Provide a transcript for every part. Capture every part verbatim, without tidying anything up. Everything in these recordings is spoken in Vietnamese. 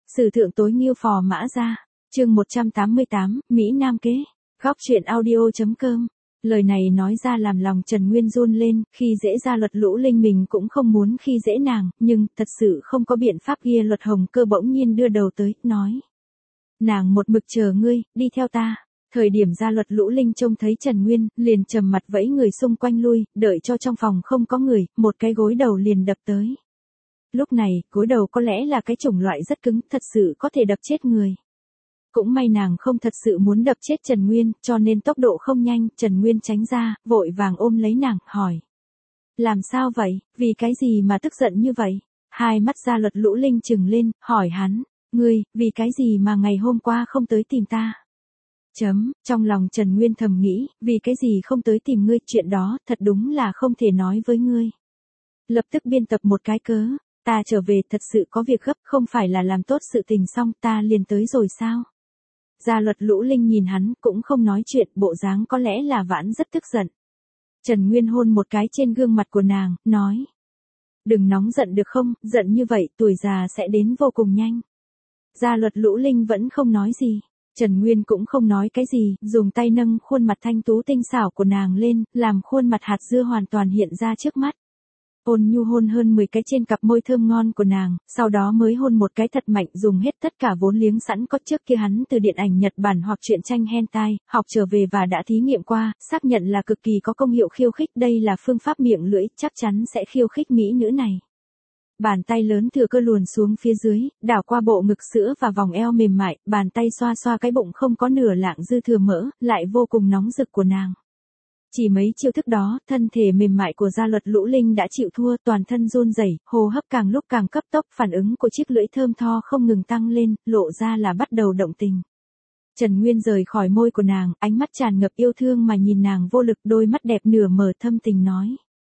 Sử thượng tối nghiêu phò mã ra. Chương một trăm tám mươi tám, Mỹ Nam kế. Góc truyện audio chấm com. Lời này nói ra làm lòng Trần Nguyên run lên, khi dễ ra luật Lũ Linh mình cũng không muốn khi dễ nàng, nhưng thật sự không có biện pháp kia. Luật Hồng Cơ bỗng nhiên đưa đầu tới, nói: nàng một mực chờ ngươi, đi theo ta. Thời điểm ra luật Lũ Linh trông thấy Trần Nguyên, liền trầm mặt vẫy người xung quanh lui, đợi cho trong phòng không có người, một cái gối đầu liền đập tới. Lúc này, gối đầu có lẽ là cái chủng loại rất cứng, thật sự có thể đập chết người. Cũng may nàng không thật sự muốn đập chết Trần Nguyên, cho nên tốc độ không nhanh, Trần Nguyên tránh ra, vội vàng ôm lấy nàng, hỏi: làm sao vậy, vì cái gì mà tức giận như vậy? Hai mắt ra luật Lũ Linh trừng lên, hỏi hắn: ngươi, vì cái gì mà ngày hôm qua không tới tìm ta? Chấm, trong lòng Trần Nguyên thầm nghĩ, vì cái gì không tới tìm ngươi, chuyện đó, thật đúng là không thể nói với ngươi. Lập tức biên tập một cái cớ: ta trở về thật sự có việc gấp, không phải là làm tốt sự tình xong ta liền tới rồi sao? Gia luật Lũ Linh nhìn hắn, cũng không nói chuyện, bộ dáng có lẽ là vãn rất tức giận. Trần Nguyên hôn một cái trên gương mặt của nàng, nói: đừng nóng giận được không, giận như vậy tuổi già sẽ đến vô cùng nhanh. Gia luật Lũ Linh vẫn không nói gì. Trần Nguyên cũng không nói cái gì, dùng tay nâng khuôn mặt thanh tú tinh xảo của nàng lên, làm khuôn mặt hạt dưa hoàn toàn hiện ra trước mắt. Ôn nhu hôn hơn mười cái trên cặp môi thơm ngon của nàng, sau đó mới hôn một cái thật mạnh, dùng hết tất cả vốn liếng sẵn có trước kia hắn từ điện ảnh Nhật Bản hoặc truyện tranh hentai, học trở về và đã thí nghiệm qua, xác nhận là cực kỳ có công hiệu khiêu khích, đây là phương pháp miệng lưỡi, chắc chắn sẽ khiêu khích mỹ nữ này. Bàn tay lớn thừa cơ luồn xuống phía dưới, đảo qua bộ ngực sữa và vòng eo mềm mại, bàn tay xoa xoa cái bụng không có nửa lạng dư thừa mỡ, lại vô cùng nóng rực của nàng. Chỉ mấy chiêu thức đó, thân thể mềm mại của gia luật Lũ Linh đã chịu thua, toàn thân run rẩy, hô hấp càng lúc càng cấp tốc, phản ứng của chiếc lưỡi thơm tho không ngừng tăng lên, lộ ra là bắt đầu động tình. Trần Nguyên rời khỏi môi của nàng, ánh mắt tràn ngập yêu thương mà nhìn nàng vô lực, đôi mắt đẹp nửa mở thâm tình nói: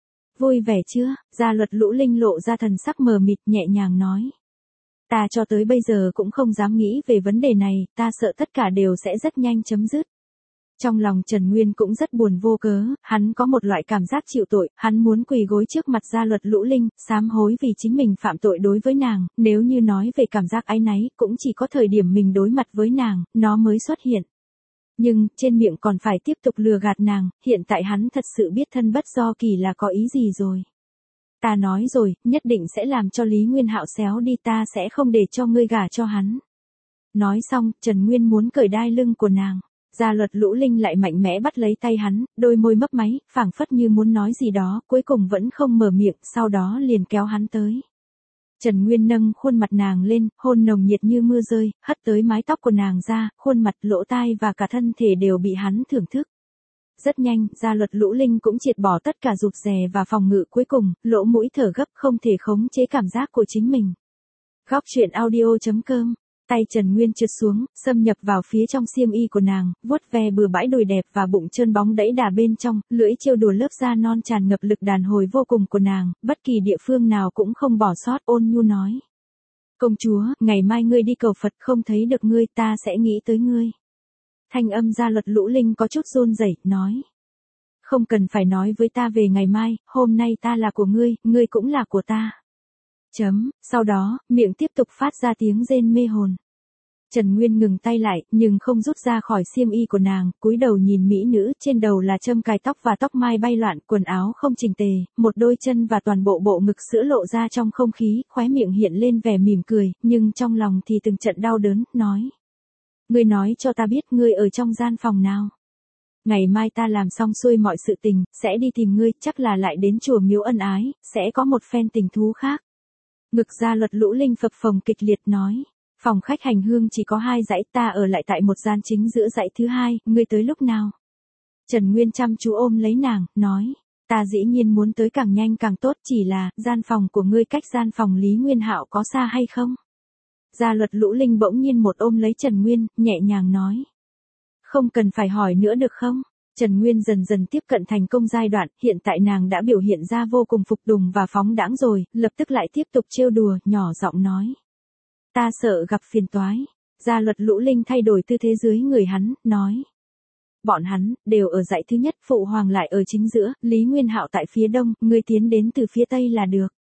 vui vẻ chưa? Gia luật Lũ Linh lộ ra thần sắc mờ mịt, nhẹ nhàng nói: ta cho tới bây giờ cũng không dám nghĩ về vấn đề này, ta sợ tất cả đều sẽ rất nhanh chấm dứt. Trong lòng Trần Nguyên cũng rất buồn vô cớ, hắn có một loại cảm giác chịu tội, hắn muốn quỳ gối trước mặt gia luật Lũ Linh, sám hối vì chính mình phạm tội đối với nàng, nếu như nói về cảm giác áy náy, cũng chỉ có thời điểm mình đối mặt với nàng, nó mới xuất hiện. Nhưng, trên miệng còn phải tiếp tục lừa gạt nàng, hiện tại hắn thật sự biết thân bất do kỳ là có ý gì rồi. Ta nói rồi, nhất định sẽ làm cho Lý Nguyên Hạo xéo đi, ta sẽ không để cho ngươi gả cho hắn. Nói xong, Trần Nguyên muốn cởi đai lưng của nàng. Gia luật Lũ Linh lại mạnh mẽ bắt lấy tay hắn, đôi môi mấp máy, phảng phất như muốn nói gì đó, cuối cùng vẫn không mở miệng, sau đó liền kéo hắn tới. Trần Nguyên nâng khuôn mặt nàng lên, hôn nồng nhiệt như mưa rơi, hất tới mái tóc của nàng ra, khuôn mặt, lỗ tai và cả thân thể đều bị hắn thưởng thức. Rất nhanh, gia luật Lũ Linh cũng triệt bỏ tất cả rụt rè và phòng ngự, cuối cùng, lỗ mũi thở gấp, không thể khống chế cảm giác của chính mình. Góc truyện audio chấm com. Tay Trần Nguyên trượt xuống, xâm nhập vào phía trong xiêm y của nàng, vuốt ve bừa bãi đùi đẹp và bụng trơn bóng đẫy đà bên trong, lưỡi trêu đùa lớp da non tràn ngập lực đàn hồi vô cùng của nàng, bất kỳ địa phương nào cũng không bỏ sót, ôn nhu nói: công chúa, ngày mai ngươi đi cầu Phật, không thấy được ngươi ta sẽ nghĩ tới ngươi. Thanh âm gia luật Lũ Linh có chút run rẩy, nói: không cần phải nói với ta về ngày mai, hôm nay ta là của ngươi, ngươi cũng là của ta. Chấm, sau đó, miệng tiếp tục phát ra tiếng rên mê hồn. Trần Nguyên ngừng tay lại, nhưng không rút ra khỏi xiêm y của nàng, cúi đầu nhìn mỹ nữ, trên đầu là châm cài tóc và tóc mai bay loạn, quần áo không chỉnh tề, một đôi chân và toàn bộ bộ ngực sữa lộ ra trong không khí, khóe miệng hiện lên vẻ mỉm cười, nhưng trong lòng thì từng trận đau đớn, nói: ngươi nói cho ta biết ngươi ở trong gian phòng nào. Ngày mai ta làm xong xuôi mọi sự tình, sẽ đi tìm ngươi, chắc là lại đến chùa miếu ân ái, sẽ có một phen tình thú khác. Ngực gia luật Lũ Linh phập phồng kịch liệt nói: phòng khách hành hương chỉ có hai dãy, ta ở lại tại một gian chính giữa dãy thứ hai, ngươi tới lúc nào? Trần Nguyên chăm chú ôm lấy nàng, nói: ta dĩ nhiên muốn tới càng nhanh càng tốt, chỉ là, gian phòng của ngươi cách gian phòng Lý Nguyên Hạo có xa hay không? Gia luật Lũ Linh bỗng nhiên một ôm lấy Trần Nguyên, nhẹ nhàng nói: không cần phải hỏi nữa được không? Trần Nguyên dần dần tiếp cận thành công giai đoạn, hiện tại nàng đã biểu hiện ra vô cùng phục tùng và phóng đãng rồi, lập tức lại tiếp tục trêu đùa, nhỏ giọng nói: ta sợ gặp phiền toái. Gia luật Lũ Linh thay đổi tư thế dưới người hắn, nói: bọn hắn, đều ở dãy thứ nhất, phụ hoàng lại ở chính giữa, Lý Nguyên Hạo tại phía đông, ngươi tiến đến từ phía tây là được.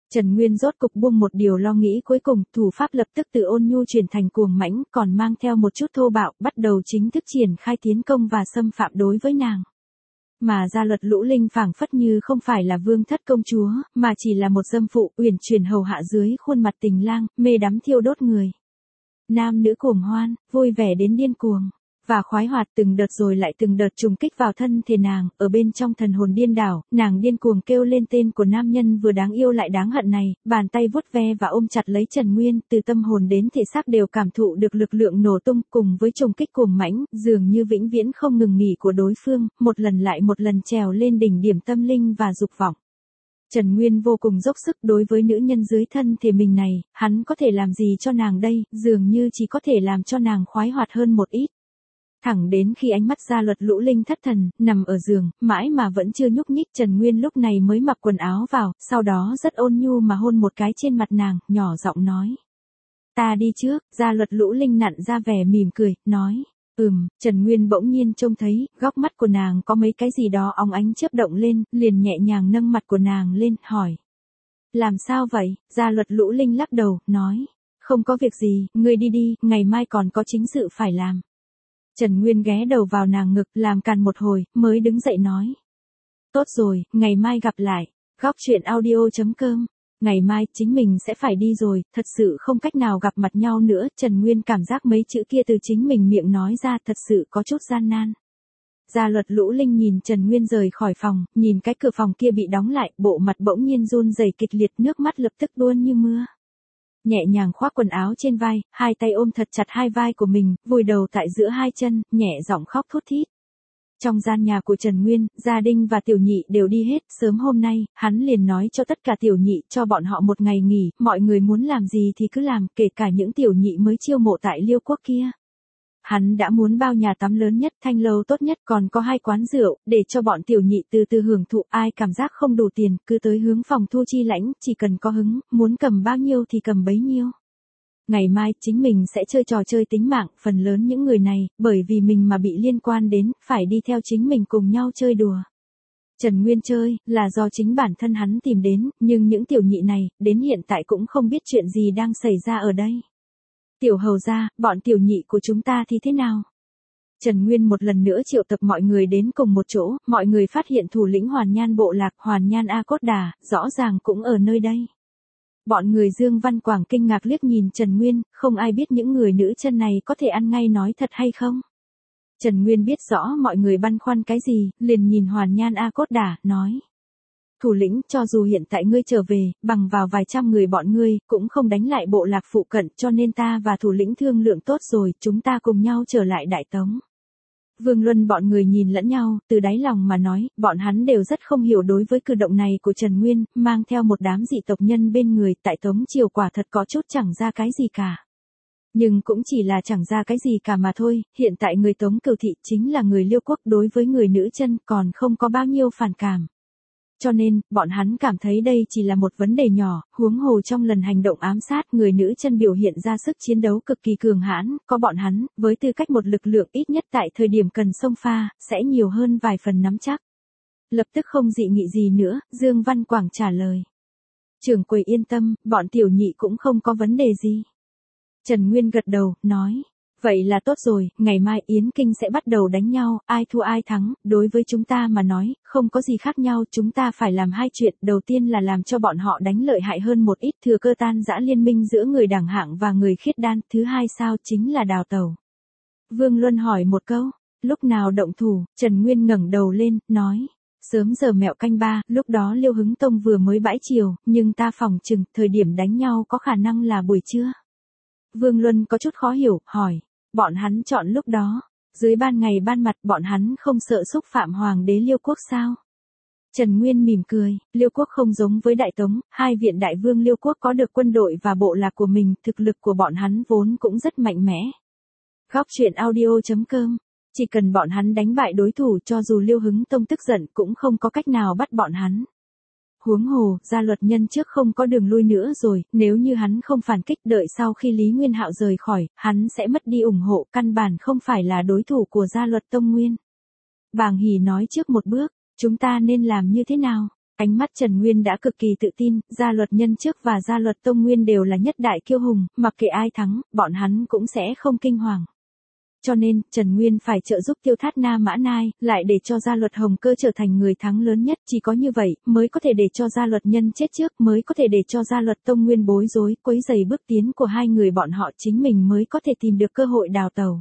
Trần Nguyên rốt cục buông một điều lo nghĩ cuối cùng, thủ pháp lập tức từ ôn nhu chuyển thành cuồng mãnh, còn mang theo một chút thô bạo, bắt đầu chính thức triển khai tiến công và xâm phạm đối với nàng. Mà Gia Luật Lũ Linh phảng phất như không phải là vương thất công chúa, mà chỉ là một dâm phụ, uyển chuyển hầu hạ dưới khuôn mặt tình lang, mê đắm thiêu đốt người. Nam nữ cuồng hoan, vui vẻ đến điên cuồng, và khoái hoạt từng đợt rồi lại từng đợt trùng kích vào thân thể nàng, ở bên trong thần hồn điên đảo, nàng điên cuồng kêu lên tên của nam nhân vừa đáng yêu lại đáng hận này, bàn tay vuốt ve và ôm chặt lấy Trần Nguyên, từ tâm hồn đến thể xác đều cảm thụ được lực lượng nổ tung cùng với trùng kích cuồng mãnh, dường như vĩnh viễn không ngừng nghỉ của đối phương, một lần lại một lần trèo lên đỉnh điểm tâm linh và dục vọng. Trần Nguyên vô cùng dốc sức đối với nữ nhân dưới thân thể mình này, hắn có thể làm gì cho nàng đây, dường như chỉ có thể làm cho nàng khoái hoạt hơn một ít. Thẳng đến khi ánh mắt Gia Luật Lũ Linh thất thần, nằm ở giường, mãi mà vẫn chưa nhúc nhích, Trần Nguyên lúc này mới mặc quần áo vào, sau đó rất ôn nhu mà hôn một cái trên mặt nàng, nhỏ giọng nói. Ta đi trước. Gia Luật Lũ Linh nặn ra vẻ mỉm cười, nói. Ừm. Trần Nguyên bỗng nhiên trông thấy, góc mắt của nàng có mấy cái gì đó óng ánh chớp động lên, liền nhẹ nhàng nâng mặt của nàng lên, hỏi. Làm sao vậy? Gia Luật Lũ Linh lắc đầu, nói. Không có việc gì, ngươi đi đi, ngày mai còn có chính sự phải làm. Trần Nguyên ghé đầu vào nàng ngực, làm càn một hồi, mới đứng dậy nói. Tốt rồi, ngày mai gặp lại. Góc truyện audio chấm com. Ngày mai, chính mình sẽ phải đi rồi, thật sự không cách nào gặp mặt nhau nữa. Trần Nguyên cảm giác mấy chữ kia từ chính mình miệng nói ra thật sự có chút gian nan. Gia Luật Lũ Linh nhìn Trần Nguyên rời khỏi phòng, nhìn cái cửa phòng kia bị đóng lại, bộ mặt bỗng nhiên run rẩy kịch liệt, nước mắt lập tức tuôn như mưa. Nhẹ nhàng khoác quần áo trên vai, hai tay ôm thật chặt hai vai của mình, vùi đầu tại giữa hai chân, nhẹ giọng khóc thút thít. Trong gian nhà của Trần Nguyên, Gia Đinh và Tiểu Nhị đều đi hết, sớm hôm nay, hắn liền nói cho tất cả Tiểu Nhị cho bọn họ một ngày nghỉ, mọi người muốn làm gì thì cứ làm, kể cả những Tiểu Nhị mới chiêu mộ tại Liêu Quốc kia. Hắn đã muốn bao nhà tắm lớn nhất, thanh lâu tốt nhất, còn có hai quán rượu, để cho bọn Tiểu Nhị từ từ hưởng thụ, ai cảm giác không đủ tiền, cứ tới hướng phòng thu chi lãnh, chỉ cần có hứng, muốn cầm bao nhiêu thì cầm bấy nhiêu. Ngày mai, chính mình sẽ chơi trò chơi tính mạng, phần lớn những người này, bởi vì mình mà bị liên quan đến, phải đi theo chính mình cùng nhau chơi đùa. Trần Nguyên chơi, là do chính bản thân hắn tìm đến, nhưng những Tiểu Nhị này, đến hiện tại cũng không biết chuyện gì đang xảy ra ở đây. Tiểu hầu gia, bọn Tiểu Nhị của chúng ta thì thế nào? Trần Nguyên một lần nữa triệu tập mọi người đến cùng một chỗ, mọi người phát hiện thủ lĩnh Hoàn Nhan bộ lạc, Hoàn Nhan A Cốt Đà, rõ ràng cũng ở nơi đây. Bọn người Dương Văn Quảng kinh ngạc liếc nhìn Trần Nguyên, không ai biết những người nữ chân này có thể ăn ngay nói thật hay không. Trần Nguyên biết rõ mọi người băn khoăn cái gì, liền nhìn Hoàn Nhan A Cốt Đà, nói. Thủ lĩnh, cho dù hiện tại ngươi trở về, bằng vào vài trăm người bọn ngươi, cũng không đánh lại bộ lạc phụ cận, cho nên ta và thủ lĩnh thương lượng tốt rồi, chúng ta cùng nhau trở lại Đại Tống. Vương Luân bọn người nhìn lẫn nhau, từ đáy lòng mà nói, bọn hắn đều rất không hiểu đối với cử động này của Trần Nguyên, mang theo một đám dị tộc nhân bên người, tại Tống triều quả thật có chút chẳng ra cái gì cả. Nhưng cũng chỉ là chẳng ra cái gì cả mà thôi, hiện tại người Tống Cửu Thị chính là người Liêu Quốc, đối với người nữ chân còn không có bao nhiêu phản cảm. Cho nên, bọn hắn cảm thấy đây chỉ là một vấn đề nhỏ, huống hồ trong lần hành động ám sát, người nữ chân biểu hiện ra sức chiến đấu cực kỳ cường hãn, có bọn hắn, với tư cách một lực lượng ít nhất tại thời điểm cần xông pha, sẽ nhiều hơn vài phần nắm chắc. Lập tức không dị nghị gì nữa, Dương Văn Quảng trả lời. Trưởng quầy yên tâm, bọn Tiểu Nhị cũng không có vấn đề gì. Trần Nguyên gật đầu, nói. Vậy là tốt rồi, ngày mai Yến Kinh sẽ bắt đầu đánh nhau, ai thua ai thắng, đối với chúng ta mà nói, không có gì khác nhau, chúng ta phải làm hai chuyện, đầu tiên là làm cho bọn họ đánh lợi hại hơn một ít, thừa cơ tan rã liên minh giữa người đẳng hạng và người khiết đan, thứ hai sao chính là đào tẩu. Vương Luân hỏi một câu, lúc nào động thủ, Trần Nguyên ngẩng đầu lên, nói. Sớm giờ mẹo canh ba, lúc đó Liêu Hứng Tông vừa mới bãi chiều, nhưng ta phỏng chừng, thời điểm đánh nhau có khả năng là buổi trưa. Vương Luân có chút khó hiểu, hỏi. Bọn hắn chọn lúc đó, dưới ban ngày ban mặt bọn hắn không sợ xúc phạm hoàng đế Liêu Quốc sao? Trần Nguyên mỉm cười, Liêu Quốc không giống với Đại Tống, hai viện đại vương Liêu Quốc có được quân đội và bộ lạc của mình, thực lực của bọn hắn vốn cũng rất mạnh mẽ. Góc truyện audio chấm com, chỉ cần bọn hắn đánh bại đối thủ cho dù Liêu Hứng Tông tức giận cũng không có cách nào bắt bọn hắn. Huống hồ, Gia Luật nhân trước không có đường lui nữa rồi, nếu như hắn không phản kích đợi sau khi Lý Nguyên Hạo rời khỏi, hắn sẽ mất đi ủng hộ, căn bản không phải là đối thủ của Gia Luật Tông Nguyên. Bàng Hỉ nói trước một bước, chúng ta nên làm như thế nào? Ánh mắt Trần Nguyên đã cực kỳ tự tin, gia luật nhân trước và gia luật Tông Nguyên đều là nhất đại kiêu hùng, mặc kệ ai thắng, bọn hắn cũng sẽ không kinh hoàng. Cho nên, Trần Nguyên phải trợ giúp Tiêu Thát Na Mã Nai, lại để cho gia luật Hồng Cơ trở thành người thắng lớn nhất, chỉ có như vậy, mới có thể để cho gia luật nhân chết trước, mới có thể để cho gia luật Tông Nguyên bối rối, quấy rầy bước tiến của hai người bọn họ, chính mình mới có thể tìm được cơ hội đào tẩu.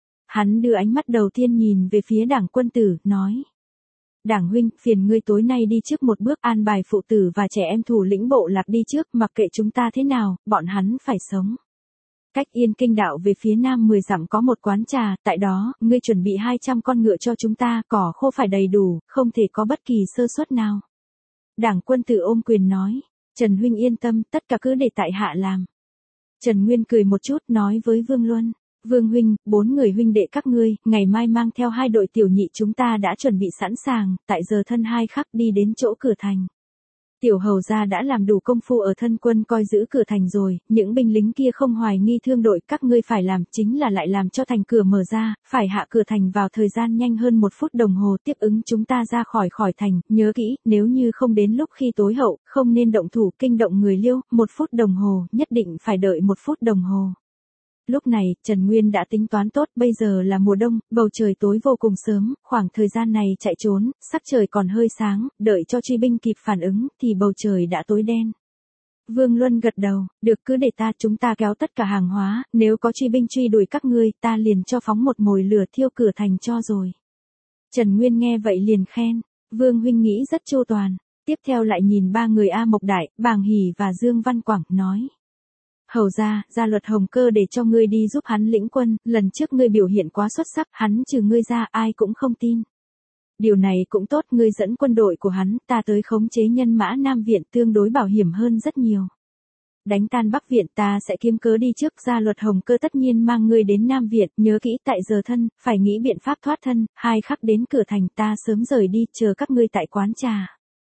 Hắn đưa ánh mắt đầu tiên nhìn về phía Đảng Quân Tử, nói. Đảng huynh, phiền ngươi tối nay đi trước một bước, an bài phụ tử và trẻ em thủ lĩnh bộ lạc đi trước, mặc kệ chúng ta thế nào, bọn hắn phải sống. Cách Yên Kinh đạo về phía nam mười dặm có một quán trà, tại đó, ngươi chuẩn bị hai trăm con ngựa cho chúng ta, cỏ khô phải đầy đủ, không thể có bất kỳ sơ suất nào. Đảng Quân Tử ôm quyền nói, Trần huynh yên tâm, tất cả cứ để tại hạ làm. Trần Nguyên cười một chút, nói với Vương Luân, Vương huynh, bốn người huynh đệ các ngươi, ngày mai mang theo hai đội tiểu nhị chúng ta đã chuẩn bị sẵn sàng, tại giờ thân hai khắc đi đến chỗ cửa thành. Tiểu hầu gia đã làm đủ công phu ở thân quân coi giữ cửa thành rồi, những binh lính kia không hoài nghi thương đội, các ngươi phải làm chính là lại làm cho thành cửa mở ra, phải hạ cửa thành vào thời gian nhanh hơn một phút đồng hồ tiếp ứng chúng ta ra khỏi khỏi thành, nhớ kỹ, nếu như không đến lúc khi tối hậu, không nên động thủ kinh động người Liêu, một phút đồng hồ, nhất định phải đợi một phút đồng hồ. Lúc này, Trần Nguyên đã tính toán tốt, bây giờ là mùa đông, bầu trời tối vô cùng sớm, khoảng thời gian này chạy trốn, sắc trời còn hơi sáng, đợi cho truy binh kịp phản ứng, thì bầu trời đã tối đen. Vương Luân gật đầu, được cứ để ta, chúng ta kéo tất cả hàng hóa, nếu có truy binh truy đuổi các ngươi, ta liền cho phóng một mồi lửa thiêu cửa thành cho rồi. Trần Nguyên nghe vậy liền khen, Vương huynh nghĩ rất chu toàn, tiếp theo lại nhìn ba người A Mộc Đại, Bàng Hỷ và Dương Văn Quảng, nói. Hầu ra, gia luật Hồng Cơ để cho ngươi đi giúp hắn lĩnh quân, lần trước ngươi biểu hiện quá xuất sắc, hắn trừ ngươi ra ai cũng không tin. Điều này cũng tốt, ngươi dẫn quân đội của hắn, ta tới khống chế nhân mã Nam Viện tương đối bảo hiểm hơn rất nhiều. Đánh tan Bắc Viện ta sẽ kiếm cớ đi trước, gia luật Hồng Cơ tất nhiên mang ngươi đến Nam Viện, nhớ kỹ tại giờ thân, phải nghĩ biện pháp thoát thân, hai khắc đến cửa thành ta sớm rời đi, chờ các ngươi tại quán trà.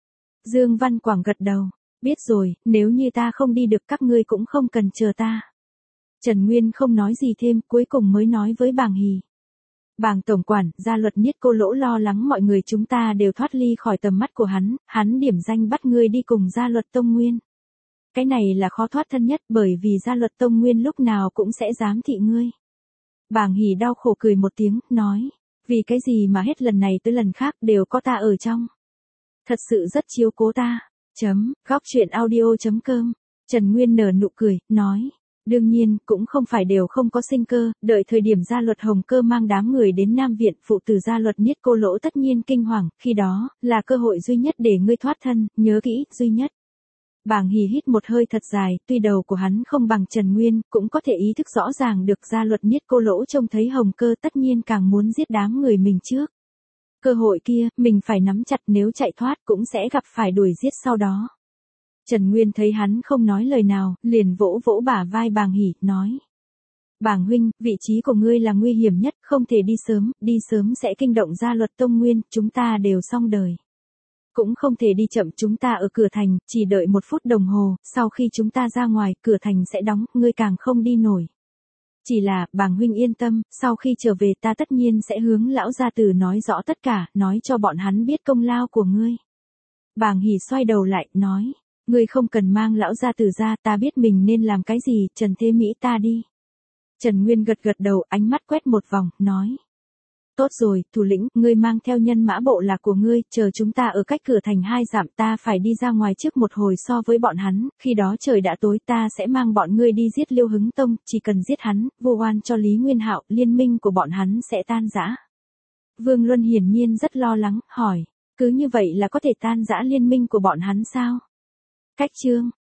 Dương Văn Quảng gật đầu. Biết rồi, nếu như ta không đi được các ngươi cũng không cần chờ ta. Trần Nguyên không nói gì thêm, cuối cùng mới nói với Bàng Hỷ. Bàng tổng quản, gia luật Niết Cô Lỗ lo lắng mọi người chúng ta đều thoát ly khỏi tầm mắt của hắn, hắn điểm danh bắt ngươi đi cùng gia luật Tông Nguyên. Cái này là khó thoát thân nhất, bởi vì gia luật Tông Nguyên lúc nào cũng sẽ giám thị ngươi. Bàng Hỷ đau khổ cười một tiếng, nói, vì cái gì mà hết lần này tới lần khác đều có ta ở trong. Thật sự rất chiếu cố ta. Chấm, góc chuyện audio chấm com. Trần Nguyên nở nụ cười, nói. Đương nhiên, cũng không phải đều không có sinh cơ, đợi thời điểm gia luật Hồng Cơ mang đám người đến Nam Viện, phụ tử gia luật Niết Cô Lỗ tất nhiên kinh hoàng, khi đó, là cơ hội duy nhất để ngươi thoát thân, nhớ kỹ, duy nhất. Bàng Hỷ hít một hơi thật dài, tuy đầu của hắn không bằng Trần Nguyên, cũng có thể ý thức rõ ràng được gia luật Niết Cô Lỗ trông thấy Hồng Cơ tất nhiên càng muốn giết đám người mình trước. Cơ hội kia, mình phải nắm chặt, nếu chạy thoát cũng sẽ gặp phải đuổi giết sau đó. Trần Nguyên thấy hắn không nói lời nào, liền vỗ vỗ bả vai Bàng Hỷ, nói. Bàng huynh, vị trí của ngươi là nguy hiểm nhất, không thể đi sớm, đi sớm sẽ kinh động gia luật Tông Nguyên, chúng ta đều xong đời. Cũng không thể đi chậm, chúng ta ở cửa thành, chỉ đợi một phút đồng hồ, sau khi chúng ta ra ngoài, cửa thành sẽ đóng, ngươi càng không đi nổi. Chỉ là, Bàng huynh yên tâm, sau khi trở về ta tất nhiên sẽ hướng lão gia tử nói rõ tất cả, nói cho bọn hắn biết công lao của ngươi. Bàng Hỷ xoay đầu lại, nói, ngươi không cần mang lão gia tử ra, ta biết mình nên làm cái gì, Trần Thế Mỹ ta đi. Trần Nguyên gật gật đầu, ánh mắt quét một vòng, nói. Tốt rồi, thủ lĩnh, ngươi mang theo nhân mã bộ lạc của ngươi, chờ chúng ta ở cách cửa thành hai dặm, ta phải đi ra ngoài trước một hồi so với bọn hắn, khi đó trời đã tối ta sẽ mang bọn ngươi đi giết Liêu Hứng Tông, chỉ cần giết hắn, vu oan cho Lý Nguyên Hạo, liên minh của bọn hắn sẽ tan rã. Vương Luân hiển nhiên rất lo lắng, hỏi, cứ như vậy là có thể tan rã liên minh của bọn hắn sao? Cách chương